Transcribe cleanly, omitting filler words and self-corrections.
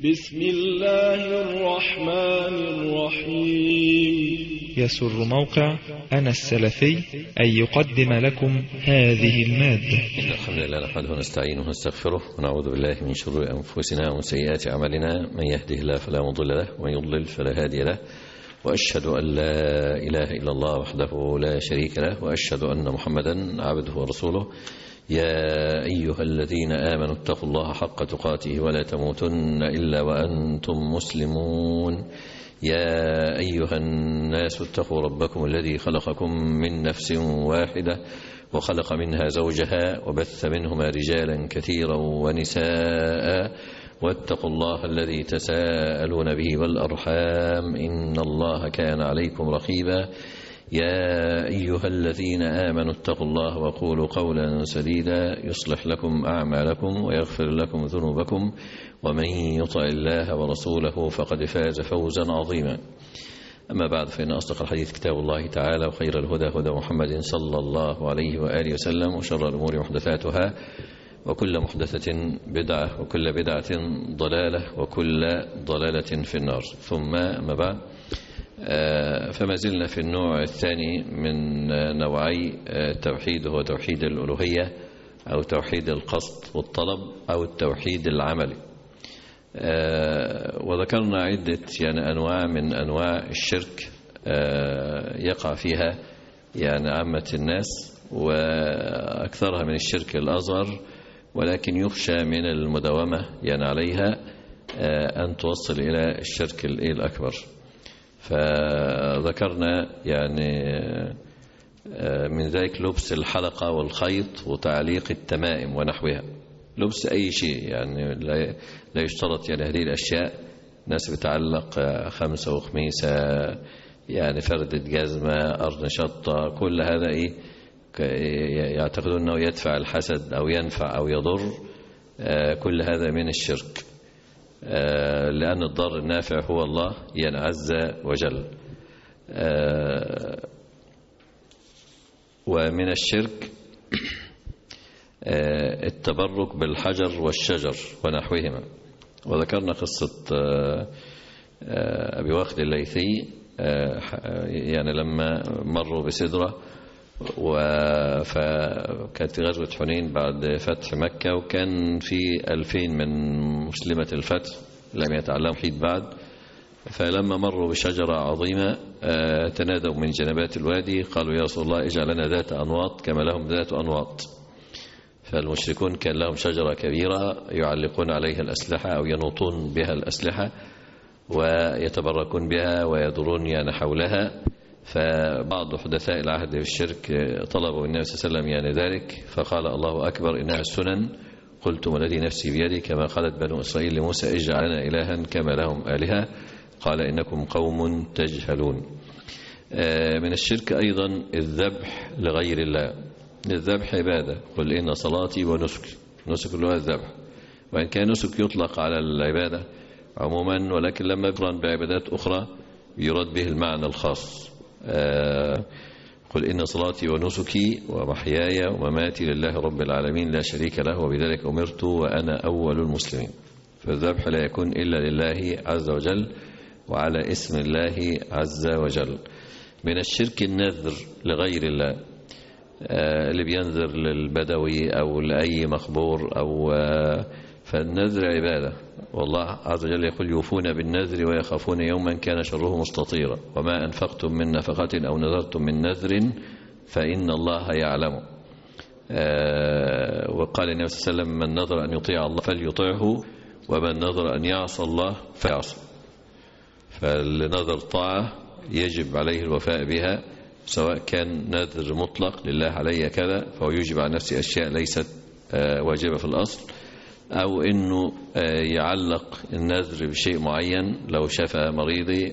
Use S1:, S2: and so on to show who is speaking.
S1: بسم الله الرحمن الرحيم.
S2: يسر موقع أنا السلفي أن يقدم لكم هذه المادة.
S3: الحمد لله نحمده ونستعينه ونستغفره ونعوذ بالله من شرور أنفسنا ومن سيئات أعمالنا، من يهده الله فلا مضل له ومن يضلل فلا هادي له، وأشهد أن لا إله إلا الله وحده لا شريك له، وأشهد أن محمدا عبده ورسوله. يا أيها الذين آمنوا اتقوا الله حق تقاته ولا تموتن إلا وأنتم مسلمون. يا أيها الناس اتقوا ربكم الذي خلقكم من نفس واحدة وخلق منها زوجها وبث منهما رجالا كثيرا ونساء، واتقوا الله الذي تساءلون به والأرحام إن الله كان عليكم رقيبا. يا أيها الذين آمنوا اتقوا الله وقولوا قولا سديدا يصلح لكم أعمالكم ويغفر لكم ذنوبكم، ومن يطع الله ورسوله فقد فاز فوزا عظيما. أما بعد، فإن أصدق الحديث كتاب الله تعالى، وخير الهدى هدى محمد صلى الله عليه وآله وسلم، وشر الأمور محدثاتها، وكل محدثة بدعة، وكل بدعة ضلالة، وكل ضلالة في النار. ثم أما بعد، فما زلنا في النوع الثاني من نوعي التوحيد، هو توحيد الألوهية أو توحيد القصد والطلب أو التوحيد العملي. وذكرنا عدة أنواع من أنواع الشرك يقع فيها عامة الناس، وأكثرها من الشرك الأصغر، ولكن يخشى من المداومة عليها أن توصل إلى الشرك الأكبر. فذكرنا من ذلك لبس الحلقة والخيط وتعليق التمائم ونحوها. لبس أي شيء لا يشترط هذه الأشياء. ناس بتعلق خمسة وخميسة، فردة جزمة، قرن شطة، كل هذا يعتقدون أنه يدفع الحسد أو ينفع أو يضر. كل هذا من الشرك، لأن الضار النافع هو الله عز وجل. ومن الشرك التبرك بالحجر والشجر ونحوهما. وذكرنا قصة أبي واخد الليثي، لما مروا بسدرة، فكانت غزوة حنين بعد فتح مكة، وكان في 2000 من مسلمة الفتح لم يتعلموا حيد بعد. فلما مروا بشجرة عظيمة تنادوا من جنبات الوادي، قالوا يا رسول الله اجعل لنا ذات أنواط كما لهم ذات أنواط. فالمشركون كان لهم شجرة كبيرة يعلقون عليها الأسلحة أو ينوطون بها الأسلحة ويتبركون بها ويدورون حولها. فبعض حدثاء العهد في الشرك طلبوا النبي صلى الله عليه وسلم ذلك، فقال الله أكبر إنها السنن، قلت والذي نفسي بيدي كما قالت بنو إسرائيل لموسى اجعل لنا إلها كما لهم آلهة، قال إنكم قوم تجهلون. من الشرك أيضا الذبح لغير الله. الذبح عبادة، قل إن صلاتي ونسكي. نسك اللي هو الذبح، وإن كان نسك يطلق على العبادة عموما، ولكن لما يقرن بعبادات أخرى يراد به المعنى الخاص. قل إن صلاتي ونسكي ومحياي ومماتي لله رب العالمين لا شريك له وبذلك أمرت وأنا أول المسلمين. فالذبح لا يكون إلا لله عز وجل وعلى اسم الله عز وجل. من الشرك النذر لغير الله، اللي بينذر للبدوي أو لأي مقبور فالنذر عبادة، والله عز وجل يقول يوفون بالنذر ويخافون يوما كان شره مستطيرا، وما أنفقتم من نفقة أو نذرتم من نذر فإن الله يعلم. وقال النبي صلى الله عليه وسلم من نذر أن يطيع الله فليطيعه، ومن نذر أن يعصى الله فيعصى. فالنذر طاعة يجب عليه الوفاء بها، سواء كان نذر مطلق لله علي كذا فهو يجب على نفسه أشياء ليست واجبة في الأصل، أو أنه يعلق النذر بشيء معين، لو شفى مريضي